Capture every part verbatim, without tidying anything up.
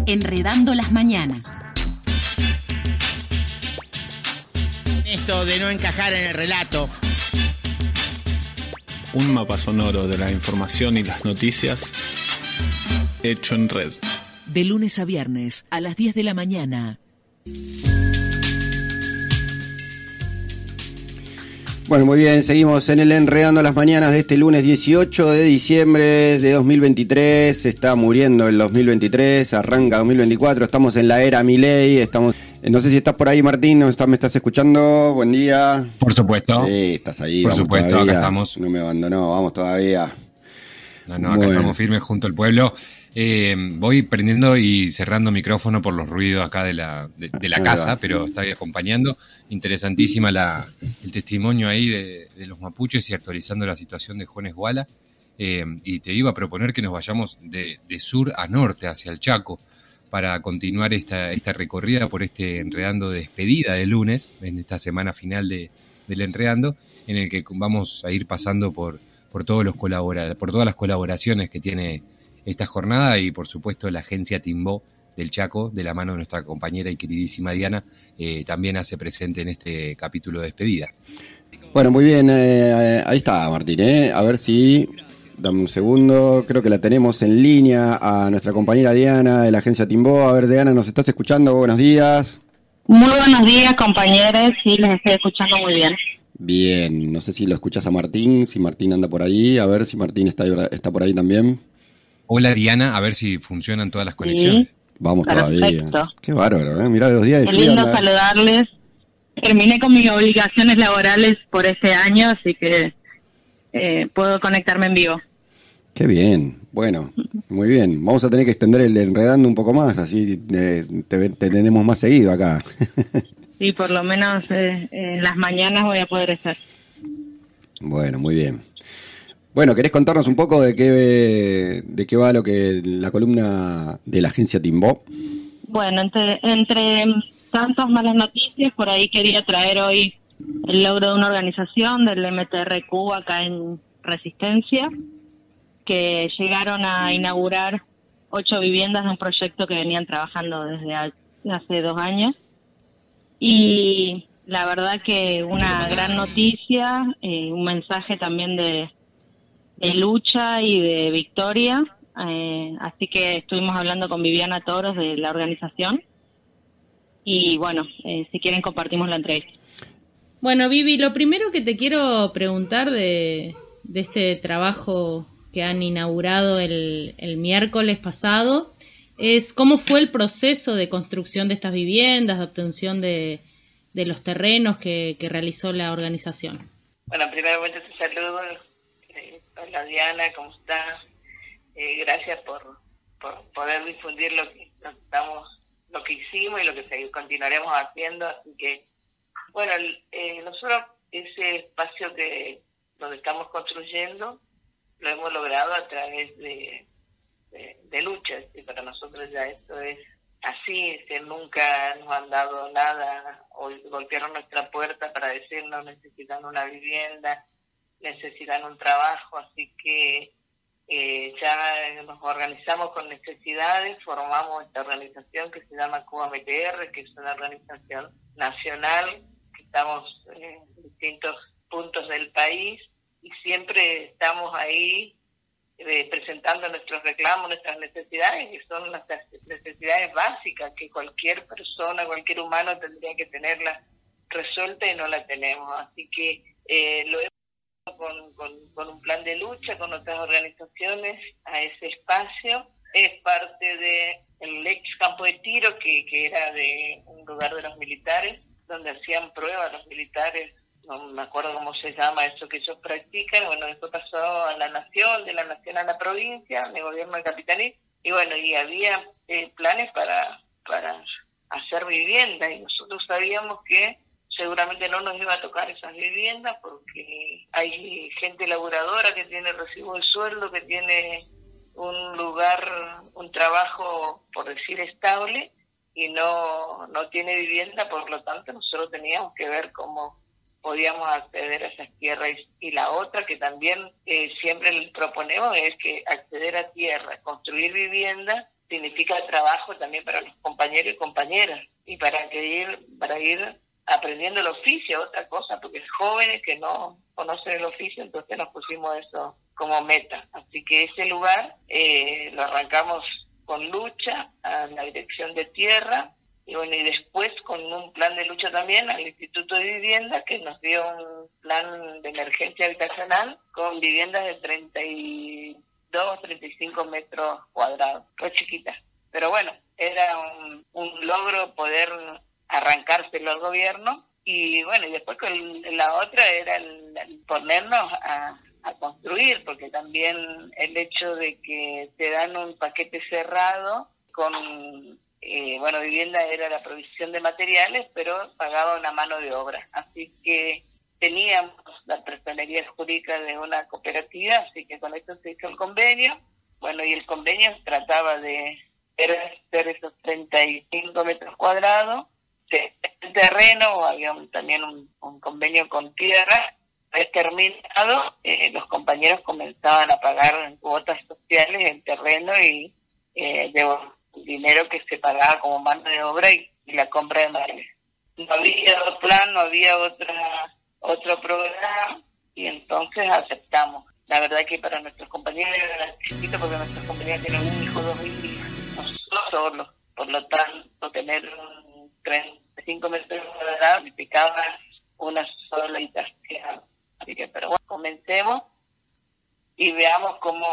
Enredando las mañanas. Esto de no encajar en el relato. Un mapa sonoro de la información y las noticias hecho en red. De lunes a viernes a las diez de la mañana. Bueno, muy bien, seguimos en el Enredando las Mañanas de este lunes dieciocho de diciembre de dos mil veintitrés. Se está muriendo el dos mil veintitrés, arranca dos mil veinticuatro, estamos en la era Milei, estamos... No sé si estás por ahí, Martín, ¿no estás, me estás escuchando? Buen día. Por supuesto. Sí, estás ahí. Por supuesto, todavía. Acá estamos. No me abandonó, vamos todavía. No, no, acá bueno. Estamos firmes junto al pueblo. Eh, voy prendiendo y cerrando micrófono por los ruidos acá de la, de, de la casa, pero está acompañando. Interesantísima la, el testimonio ahí de, de los mapuches y actualizando la situación de Juanes Guala. Eh, y te iba a proponer que nos vayamos de, de sur a norte, hacia el Chaco, para continuar esta, esta recorrida por este Enredando de despedida de lunes, en esta semana final de, del Enredando, en el que vamos a ir pasando por, por, todos los colabora, por todas las colaboraciones que tiene esta jornada y por supuesto la agencia Timbó del Chaco, de la mano de nuestra compañera y queridísima Diana, eh, también hace presente en este capítulo de despedida. Bueno, muy bien, eh, ahí está Martín, ¿eh? A ver si... Dame un segundo, creo que la tenemos en línea a nuestra compañera Diana de la agencia Timbó. A ver, Diana, ¿nos estás escuchando? Buenos días. Muy buenos días, compañeros. Sí, les estoy escuchando muy bien. Bien, no sé si lo escuchas a Martín, si Martín anda por ahí. A ver si Martín está, está por ahí también. Hola, Diana, a ver si funcionan todas las conexiones. Sí. Vamos Perfecto. todavía. Qué bárbaro, ¿eh? Mirá los días de Qué lluvia. lindo anda... saludarles. Terminé con mis obligaciones laborales por este año, así que eh, puedo conectarme en vivo. Qué bien, bueno, muy bien. Vamos a tener que extender el Enredando un poco más, así eh, te, te tenemos más seguido acá. Sí, por lo menos eh, en las mañanas voy a poder estar. Bueno, muy bien. Bueno, ¿querés contarnos un poco de qué de qué va lo que la columna de la agencia Timbó? Bueno, entre, entre tantas malas noticias, por ahí quería traer hoy el logro de una organización del M T R Q acá en Resistencia, que llegaron a inaugurar ocho viviendas de un proyecto que venían trabajando desde hace dos años. Y la verdad que una gran noticia, eh, un mensaje también de, de lucha y de victoria. Eh, así que estuvimos hablando con Viviana Toros de la organización. Y bueno, eh, si quieren compartimos la entrevista. Bueno, Vivi, lo primero que te quiero preguntar de, de este trabajo que han inaugurado el, el miércoles pasado, es cómo fue el proceso de construcción de estas viviendas, de obtención de, de los terrenos que, que realizó la organización. Bueno, primeramente te saludo. Eh, hola Diana, ¿cómo estás? Eh, gracias por, por poder difundir lo que, lo que estamos, lo que hicimos y lo que continuaremos haciendo. Así que, bueno, eh, nosotros ese espacio que donde estamos construyendo lo hemos logrado a través de, de, de luchas, y para nosotros ya esto es así, que nunca nos han dado nada o golpearon nuestra puerta para decirnos necesitan una vivienda, necesitan un trabajo, así que eh, ya nos organizamos con necesidades, formamos esta organización que se llama Cuba M T R, que es una organización nacional, que estamos en distintos puntos del país, y siempre estamos ahí eh, presentando nuestros reclamos, nuestras necesidades, que son nuestras necesidades básicas, que cualquier persona, cualquier humano tendría que tenerlas resueltas y no la tenemos. Así que eh, lo hemos hecho con, con, con un plan de lucha con otras organizaciones a ese espacio. Es parte de el ex campo de tiro, que, que era de un lugar de los militares, donde hacían pruebas los militares. No me acuerdo cómo se llama eso que ellos practican. Bueno, después pasó a la nación, de la nación a la provincia, de gobierno de capitanía, y bueno, y había eh, planes para para hacer viviendas, y nosotros sabíamos que seguramente no nos iba a tocar esas viviendas porque hay gente laburadora que tiene recibo de sueldo, que tiene un lugar, un trabajo, por decir, estable, y no no tiene vivienda. Por lo tanto, nosotros teníamos que ver cómo podíamos acceder a esas tierras. Y la otra que también eh, siempre proponemos es que acceder a tierra, construir vivienda, significa trabajo también para los compañeros y compañeras, y para que ir, para ir aprendiendo el oficio, otra cosa, porque es jóvenes que no conocen el oficio, entonces nos pusimos eso como meta. Así que ese lugar eh, lo arrancamos con lucha a la Dirección de Tierra, y bueno, y después con un plan de lucha también al Instituto de Vivienda, que nos dio un plan de emergencia habitacional con viviendas de treinta y dos, treinta y cinco metros cuadrados, fue chiquita. Pero bueno, era un, un logro poder arrancárselo al gobierno, y bueno, y después con la otra era el, el ponernos a, a construir, porque también el hecho de que te dan un paquete cerrado con... Eh, bueno, vivienda era la provisión de materiales, pero pagaba una mano de obra. Así que teníamos la personería jurídica de una cooperativa, así que con esto se hizo el convenio. Bueno, y el convenio trataba de hacer esos treinta y cinco metros cuadrados. El terreno, había un, también un, un convenio con tierra. Es terminado, eh, los compañeros comenzaban a pagar cuotas sociales en terreno y eh, de dinero que se pagaba como mano de obra y, y la compra de materiales. No había otro plan, no había otra otro programa, y entonces aceptamos. La verdad que para nuestros compañeros era chiquito, porque nuestros compañeros tienen un hijo, dos hijos, nosotros solos. Por lo tanto, tener un treinta y cinco metros cuadrados significaba una sola habitación. Así que, pero bueno, comencemos y veamos cómo,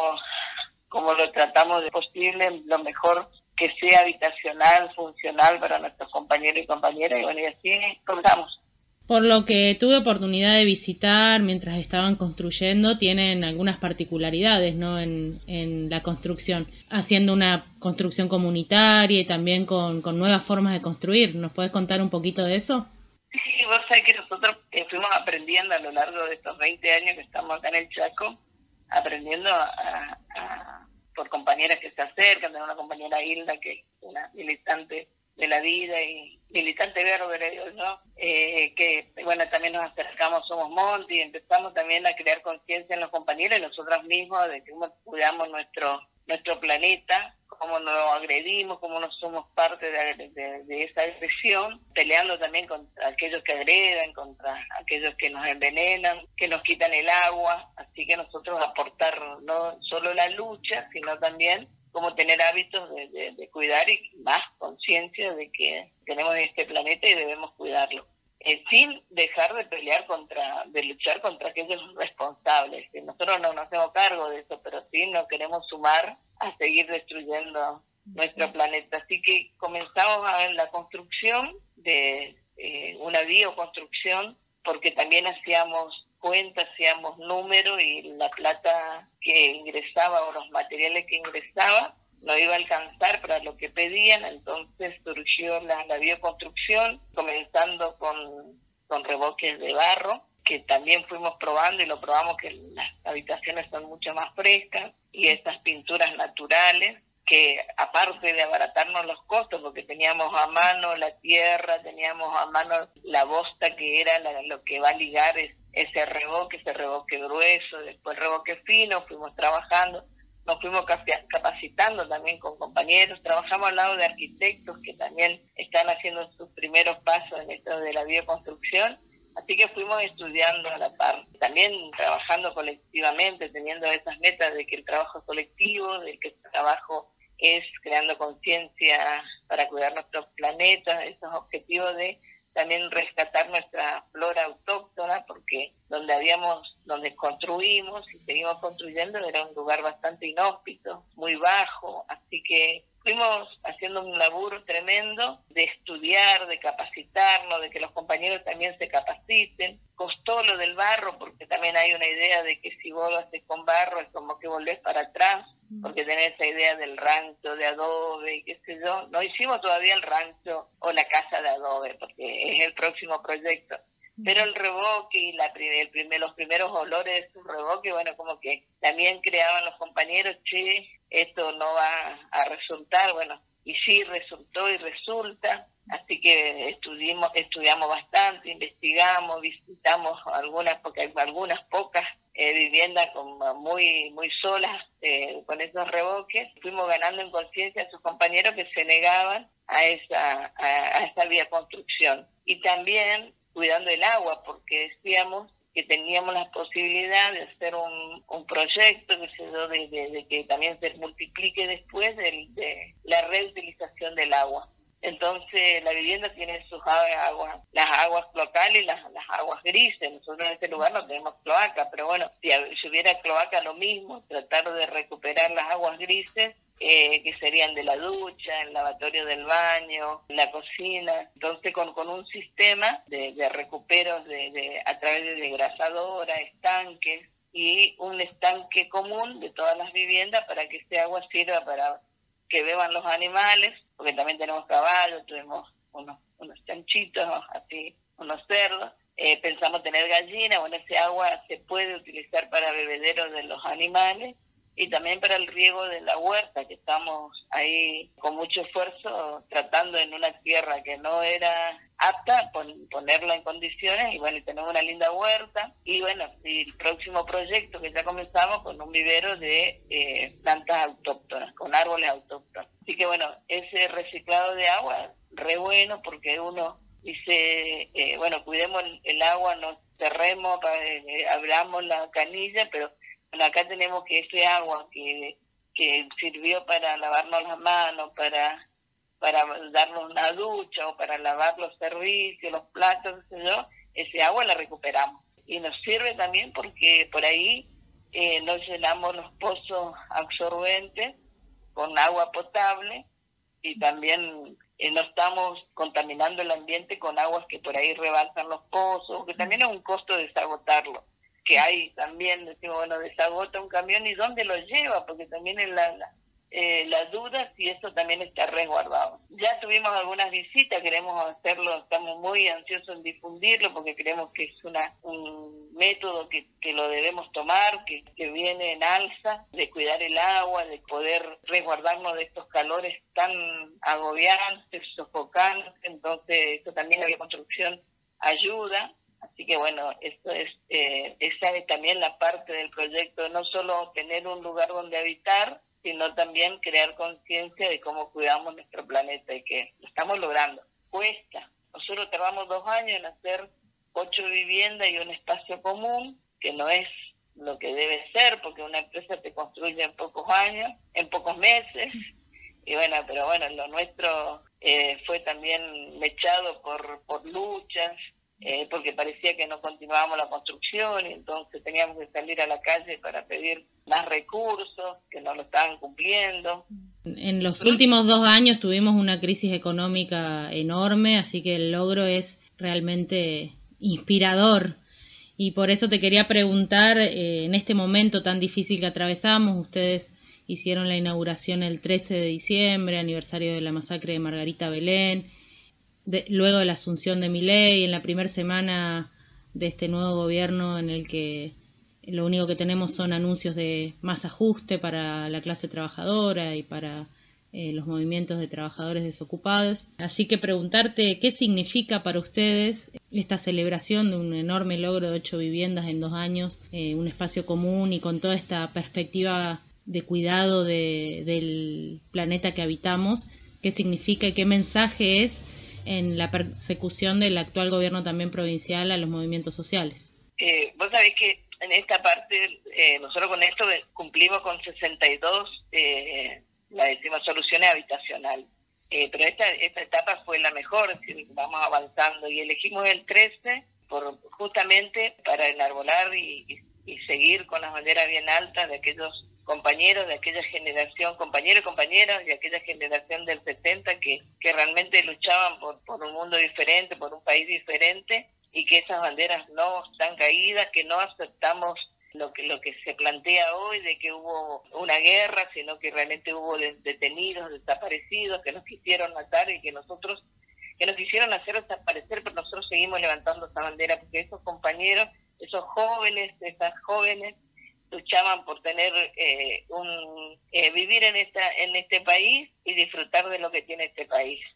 cómo lo tratamos de posible, lo mejor que sea habitacional, funcional para nuestros compañeros y compañeras, y bueno, y así comenzamos. Por lo que tuve oportunidad de visitar mientras estaban construyendo, tienen algunas particularidades, ¿no? En, en la construcción, haciendo una construcción comunitaria y también con, con nuevas formas de construir. ¿Nos puedes contar un poquito de eso? Sí, vos sabés que nosotros eh, fuimos aprendiendo a lo largo de estos veinte años que estamos acá en el Chaco, aprendiendo a, a por compañeras que se acercan. Tengo una compañera Hilda, que es una militante de la vida y militante verde, le digo yo, eh, que bueno, también nos acercamos, somos Monti, y empezamos también a crear conciencia en los compañeros y nosotros mismos de cómo cuidamos nuestro nuestro planeta, cómo nos agredimos, cómo no somos parte de, de, de esa agresión, peleando también contra aquellos que agreden, contra aquellos que nos envenenan, que nos quitan el agua. Así que nosotros aportar no solo la lucha, sino también cómo tener hábitos de, de, de cuidar y más conciencia de que tenemos este planeta y debemos cuidarlo. Eh, sin dejar de pelear contra, de luchar contra aquellos responsables. Que nosotros no nos hacemos cargo de eso, pero sí no queremos sumar a seguir destruyendo nuestro planeta. Así que comenzamos a ver la construcción de eh, una bioconstrucción, porque también hacíamos cuentas, hacíamos números, y la plata que ingresaba o los materiales que ingresaba no iba a alcanzar para lo que pedían. Entonces surgió la, la bioconstrucción, comenzando con, con revoques de barro, que también fuimos probando y lo probamos que las habitaciones son mucho más frescas, y estas pinturas naturales, que aparte de abaratarnos los costos, porque teníamos a mano la tierra, teníamos a mano la bosta, que era la, lo que va a ligar es, ese revoque, ese revoque grueso, después revoque fino, fuimos trabajando. Nos fuimos capacitando también con compañeros, trabajamos al lado de arquitectos que también están haciendo sus primeros pasos en esto de la bioconstrucción, así que fuimos estudiando a la par, también trabajando colectivamente, teniendo esas metas de que el trabajo es colectivo, de que el trabajo es creando conciencia para cuidar nuestro planeta, esos objetivos de también rescatar nuestra flora autóctona, porque donde habíamos, donde construimos y seguimos construyendo era un lugar bastante inhóspito, muy bajo, así que fuimos haciendo un laburo tremendo de estudiar, de capacitarnos, de que los compañeros también se capaciten. Costó lo del barro, porque también hay una idea de que si vos lo haces con barro es como que volvés para atrás, porque tenés esa idea del rancho de adobe y qué sé yo. No hicimos todavía el rancho o la casa de adobe, porque es el próximo proyecto. Pero el revoque y la, el primer, los primeros olores de su revoque, bueno, como que también creaban los compañeros, che, esto no va a resultar, bueno, y sí resultó y resulta. Así que estudiamos, estudiamos bastante, investigamos, visitamos algunas, porque hay algunas pocas eh, viviendas como muy muy solas eh, con esos revoques. Fuimos ganando en conciencia a sus compañeros que se negaban a esa, a, a esa vía construcción. Y también cuidando el agua, porque decíamos que teníamos la posibilidad de hacer un, un proyecto que se dio de, de, de que también se multiplique después de, de la reutilización del agua. Entonces la vivienda tiene sus aguas, las aguas cloacales y las, las aguas grises. Nosotros en este lugar no tenemos cloaca, pero bueno, si, si hubiera cloaca lo mismo, tratar de recuperar las aguas grises, eh, que serían de la ducha, el lavatorio del baño, la cocina. Entonces con, con un sistema de, de recuperos de, de, a través de desgrasadora, estanques y un estanque común de todas las viviendas para que ese agua sirva para que beban los animales, porque también tenemos caballos, tuvimos unos, unos chanchitos, así, unos cerdos, eh, pensamos tener gallinas. Bueno, ese agua se puede utilizar para bebederos de los animales y también para el riego de la huerta, que estamos ahí con mucho esfuerzo tratando en una tierra que no era apta, pon, ponerla en condiciones, y bueno, y tenemos una linda huerta, y bueno, y el próximo proyecto que ya comenzamos con un vivero de eh, plantas autóctonas, con árboles autóctonos. Así que bueno, ese reciclado de agua, re bueno, porque uno dice, eh, bueno, cuidemos el, el agua, no cerremos, eh, abramos la canilla, pero bueno, acá tenemos que ese agua que, que sirvió para lavarnos las manos, para para darnos una ducha o para lavar los servicios, los platos, qué sé yo, ese agua la recuperamos. Y nos sirve también porque por ahí eh, nos llenamos los pozos absorbentes con agua potable y también eh, no estamos contaminando el ambiente con aguas que por ahí rebalsan los pozos, que también es un costo desagotarlo. Que hay también, decimos, bueno, desagota un camión y ¿dónde lo lleva? Porque también es la, la, eh, la duda si eso también está resguardado. Ya tuvimos algunas visitas, queremos hacerlo, estamos muy ansiosos en difundirlo porque creemos que es una un método que, que lo debemos tomar, que, que viene en alza, de cuidar el agua, de poder resguardarnos de estos calores tan agobiantes, sofocantes. Entonces, eso también la construcción ayuda. Así que bueno, esto es eh, esa es también la parte del proyecto, no solo tener un lugar donde habitar, sino también crear conciencia de cómo cuidamos nuestro planeta y que lo estamos logrando. Cuesta. Nosotros tardamos dos años en hacer ocho viviendas y un espacio común, que no es lo que debe ser, porque una empresa te construye en pocos años, en pocos meses, y bueno, pero bueno, lo nuestro eh, fue también mechado por, por luchas, Eh, porque parecía que no continuábamos la construcción y entonces teníamos que salir a la calle para pedir más recursos que no lo estaban cumpliendo. En los últimos dos años tuvimos una crisis económica enorme, así que el logro es realmente inspirador. Y por eso te quería preguntar, eh, en este momento tan difícil que atravesamos, ustedes hicieron la inauguración el trece de diciembre, aniversario de la masacre de Margarita Belén, De, luego de la asunción de Milei, en la primera semana de este nuevo gobierno en el que lo único que tenemos son anuncios de más ajuste para la clase trabajadora y para eh, los movimientos de trabajadores desocupados. Así que preguntarte qué significa para ustedes esta celebración de un enorme logro de ocho viviendas en dos años, eh, un espacio común y con toda esta perspectiva de cuidado de, del planeta que habitamos. ¿Qué significa y qué mensaje es en la persecución del actual gobierno también provincial a los movimientos sociales? Eh, vos sabés que en esta parte, eh, nosotros con esto cumplimos con sesenta y dos, eh, la decimos soluciones habitacionales, eh, pero esta, esta etapa fue la mejor, es decir, vamos avanzando y elegimos el trece por, justamente para enarbolar y, y, y seguir con las banderas bien altas de aquellos compañeros de aquella generación, compañeros y compañeras de aquella generación del setenta que, que realmente luchaban por, por un mundo diferente, por un país diferente, y que esas banderas no están caídas, que no aceptamos lo que lo que se plantea hoy de que hubo una guerra, sino que realmente hubo detenidos, desaparecidos, que nos quisieron matar y que nosotros, que nos quisieron hacer desaparecer, pero nosotros seguimos levantando esa bandera, porque esos compañeros, esos jóvenes, esas jóvenes, luchaban por tener eh, un eh, vivir en esta en este país y disfrutar de lo que tiene este país.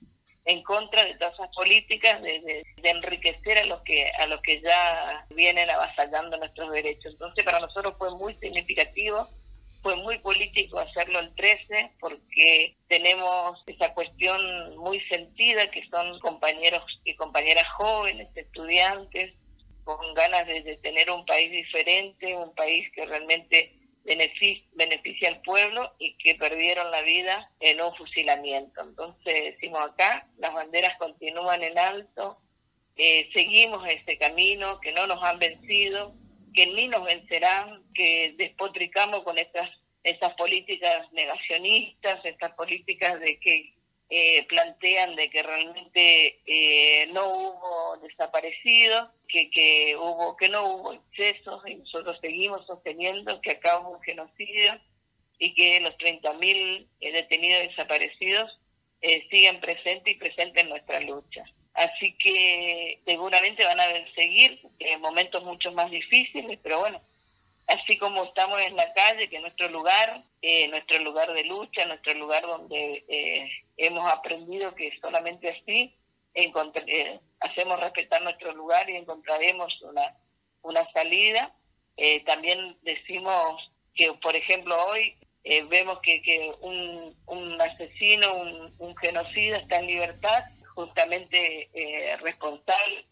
en contra de todas esas políticas de, de, de enriquecer a los que a los que ya vienen avasallando nuestros derechos. Entonces para nosotros fue muy significativo, fue muy político hacerlo el trece, porque tenemos esa cuestión muy sentida, que son compañeros y compañeras jóvenes, estudiantes, con ganas de, de tener un país diferente, un país que realmente beneficia, beneficia al pueblo, y que perdieron la vida en un fusilamiento. Entonces decimos acá, las banderas continúan en alto, eh, seguimos este camino, que no nos han vencido, que ni nos vencerán, que despotricamos con estas, estas políticas negacionistas, estas políticas de que eh, plantean de que realmente eh, no hubo desaparecidos, que, que, hubo, que no hubo excesos, y nosotros seguimos sosteniendo que acá hubo un genocidio y que los treinta mil eh, detenidos desaparecidos eh, siguen presentes y presentes en nuestra lucha. Así que seguramente van a seguir eh, momentos mucho más difíciles, pero bueno, así como estamos en la calle, que es nuestro lugar, eh, nuestro lugar de lucha, nuestro lugar donde eh, hemos aprendido que solamente así encontr- eh, hacemos respetar nuestro lugar y encontraremos una, una salida. Eh, también decimos que, por ejemplo, hoy eh, vemos que, que un, un asesino, un, un genocida está en libertad, justamente eh, responsable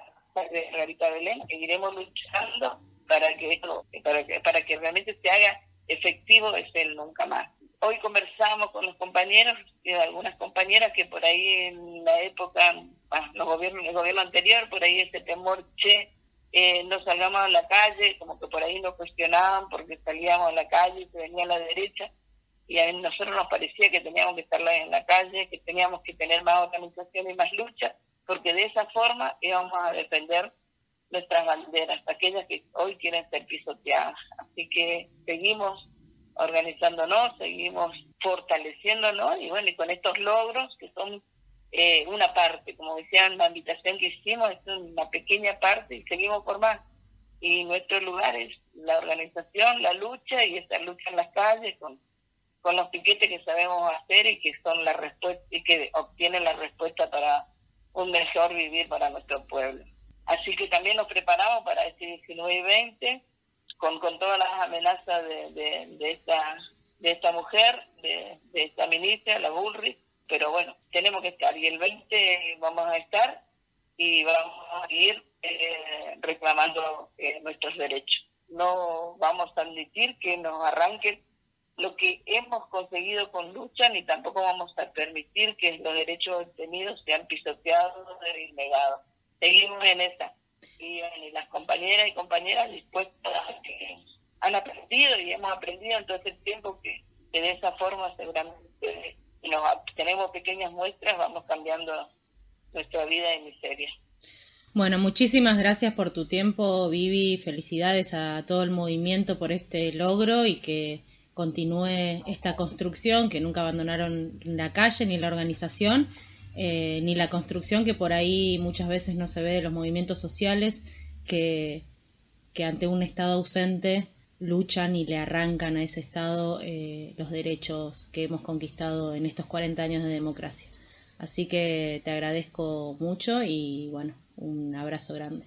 de Rarita Belén. Seguiremos luchando para que para que para que realmente se haga efectivo ese nunca más. Hoy conversamos con los compañeros y algunas compañeras que por ahí en la época, ah, los gobiernos, el gobierno anterior, por ahí ese temor, che, eh, no salgamos a la calle, como que por ahí nos cuestionaban porque salíamos a la calle y se venía a la derecha. Y a nosotros nos parecía que teníamos que estar en la calle, que teníamos que tener más organización y más lucha, porque de esa forma íbamos a defender nuestras banderas, aquellas que hoy quieren ser pisoteadas. Así que seguimos organizándonos, seguimos fortaleciéndonos, y bueno, y con estos logros que son eh, una parte, como decían, la invitación que hicimos es una pequeña parte, y seguimos por más. Y nuestro lugar es la organización, la lucha, y esa lucha en las calles, con con los piquetes que sabemos hacer y que son la respuesta y que obtienen la respuesta para un mejor vivir para nuestro pueblo. Así que también nos preparamos para este diecinueve y veinte con, con todas las amenazas de, de, de esta de esta mujer, de, de esta ministra, la Bullrich, pero bueno, tenemos que estar, y el veinte vamos a estar y vamos a ir eh, reclamando eh, nuestros derechos. No vamos a admitir que nos arranquen lo que hemos conseguido con lucha, ni tampoco vamos a permitir que los derechos obtenidos sean pisoteados y negados. Seguimos en esa. Y, y las compañeras y compañeras dispuestas a que han aprendido y hemos aprendido en todo ese tiempo que, que de esa forma seguramente si nos tenemos pequeñas muestras vamos cambiando nuestra vida y miseria. Bueno, muchísimas gracias por tu tiempo, Vivi. Felicidades a todo el movimiento por este logro y que continúe esta construcción, que nunca abandonaron la calle ni la organización, eh, ni la construcción que por ahí muchas veces no se ve de los movimientos sociales que, que ante un Estado ausente luchan y le arrancan a ese Estado eh, los derechos que hemos conquistado en estos cuarenta años de democracia. Así que te agradezco mucho y bueno, un abrazo grande.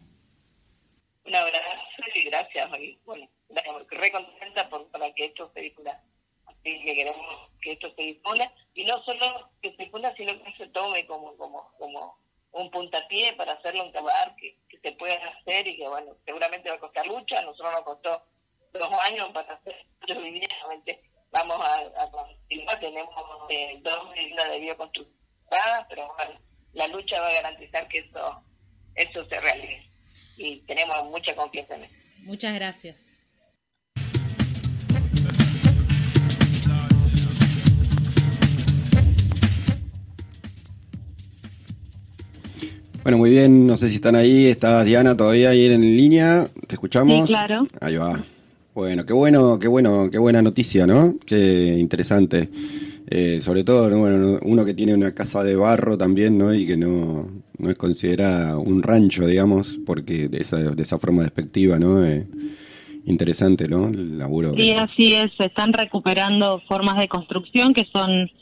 Un abrazo y gracias. Bueno, re contenta por, para que esto se difunda. Así que queremos que esto se difunda, y no solo que se difunda, sino que se tome como como como un puntapié para hacerlo en lugar que, que se pueda hacer, y que bueno, seguramente va a costar lucha. A nosotros nos costó dos años para hacer, evidentemente vamos a, a continuar. Tenemos eh, dos islas de bioconstrucción, pero bueno, la lucha va a garantizar que eso eso se realice, y tenemos mucha confianza en eso. Muchas gracias. Bueno, muy bien, no sé si están ahí. ¿Estás, Diana, todavía ahí en línea? ¿Te escuchamos? Sí, claro. Ahí va. Bueno, qué bueno, qué bueno, qué buena noticia, ¿no? Qué interesante. Eh, sobre todo, ¿no? Bueno, uno que tiene una casa de barro también, ¿no? Y que no, no es considerada un rancho, digamos, porque de esa, de esa forma despectiva, ¿no? Eh, interesante, ¿no? El laburo. Sí, así es. Se están recuperando formas de construcción que son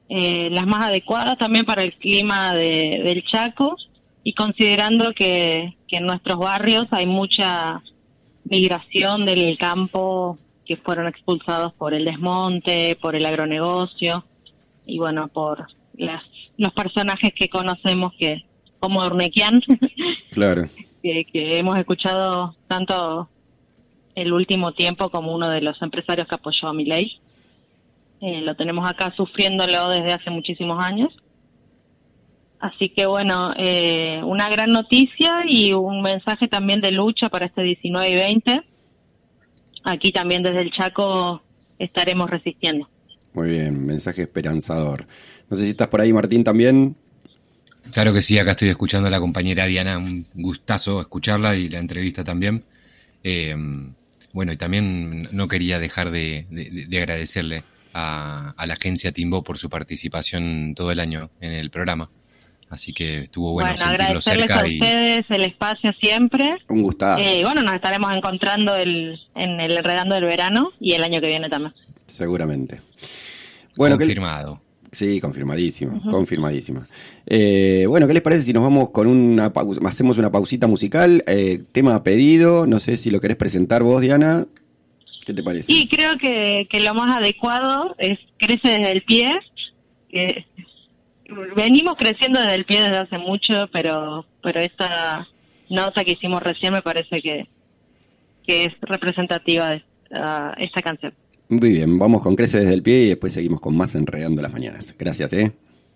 eh, las más adecuadas también para el clima de, del Chaco, y considerando que, que en nuestros barrios hay mucha migración del campo que fueron expulsados por el desmonte, por el agronegocio y bueno, por las, los personajes que conocemos que como Urnequian, claro, que, que hemos escuchado tanto el último tiempo como uno de los empresarios que apoyó a Milei. Eh, lo tenemos acá sufriéndolo desde hace muchísimos años. Así que bueno, eh, una gran noticia y un mensaje también de lucha para este diecinueve y veinte. Aquí también desde el Chaco estaremos resistiendo. Muy bien, mensaje esperanzador. No sé si estás por ahí, Martín, también. Claro que sí, acá estoy escuchando a la compañera Diana, un gustazo escucharla y la entrevista también. Eh, bueno, y también no quería dejar de, de, de agradecerle a, a la agencia Timbó por su participación todo el año en el programa. Así que estuvo bueno, bueno sentirlo agradecerles cerca. a ustedes el espacio siempre. Un gustazo. Eh, bueno, nos estaremos encontrando el, en el Enredando del Verano y el año que viene también. Seguramente. Bueno, confirmado. ¿qué... Sí, confirmadísimo, uh-huh. confirmadísimo. Eh, bueno, ¿qué les parece si nos vamos con una pausa, hacemos una pausita musical? Eh, tema a pedido, no sé si lo querés presentar vos, Diana. ¿Qué te parece? Sí, creo que, que lo más adecuado es Crece desde el pie. Que venimos creciendo desde el pie desde hace mucho, pero pero esta nota que hicimos recién me parece que, que es representativa de uh, esta canción. Muy bien, vamos con Crece desde el pie y después seguimos con más Enredando las Mañanas. Gracias, ¿eh?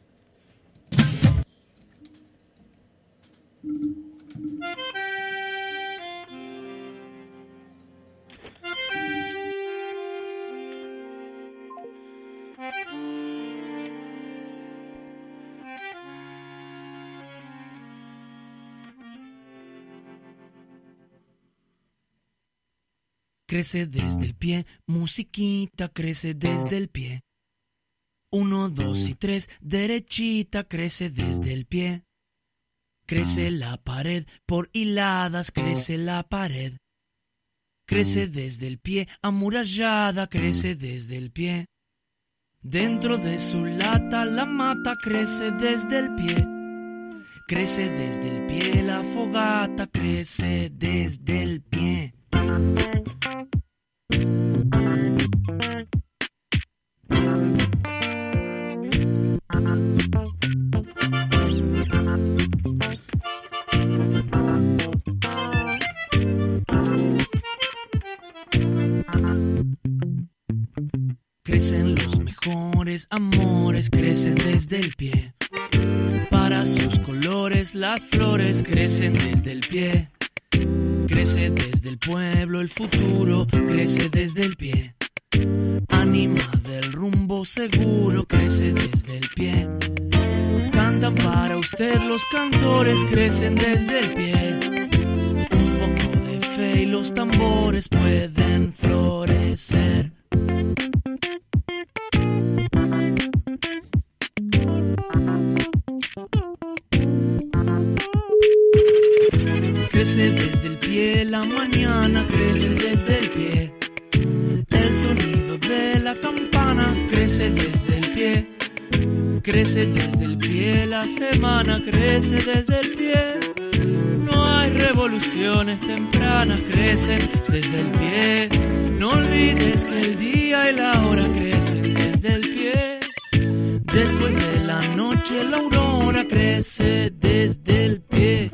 Crece desde el pie, musiquita, crece desde el pie. Uno, dos y tres, derechita, crece desde el pie. Crece la pared, por hiladas crece la pared. Crece desde el pie, amurallada, crece desde el pie. Dentro de su lata la mata crece desde el pie. Crece desde el pie, la fogata crece desde el pie. Crecen los mejores amores, crecen desde el pie. Para sus colores las flores crecen desde el pie. Crece desde el pueblo el futuro, crece desde el pie. Ánima del rumbo seguro, crece desde el pie. Cantan para usted los cantores, crecen desde el pie. Un poco de fe y los tambores pueden florecer. Crece desde el pie, la mañana crece desde el pie. El sonido de la campana crece desde el pie. Crece desde el pie, la semana crece desde el pie. No hay revoluciones tempranas, crecen desde el pie. No olvides que el día y la hora crecen desde el pie. Después de la noche la aurora crece desde el pie.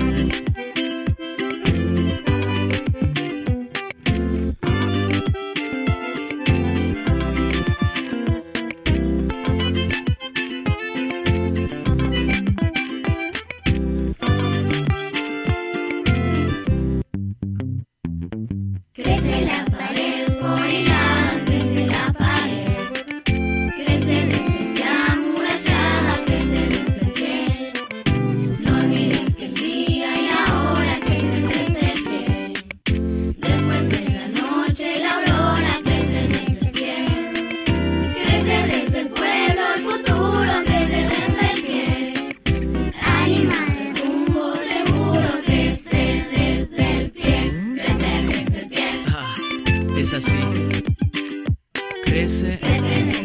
Crece la pared, por hiladas crece la pared. Crece desde el pie, amurallada, crece desde el pie. No olvides que el día y la hora crecen desde el pie. Después de la noche la aurora crece desde el pie. Crece desde el pueblo el futuro, crece desde el pie. Ánima de rumbo seguro, crece desde el pie. Crece desde el pie. Es así. Crece, crece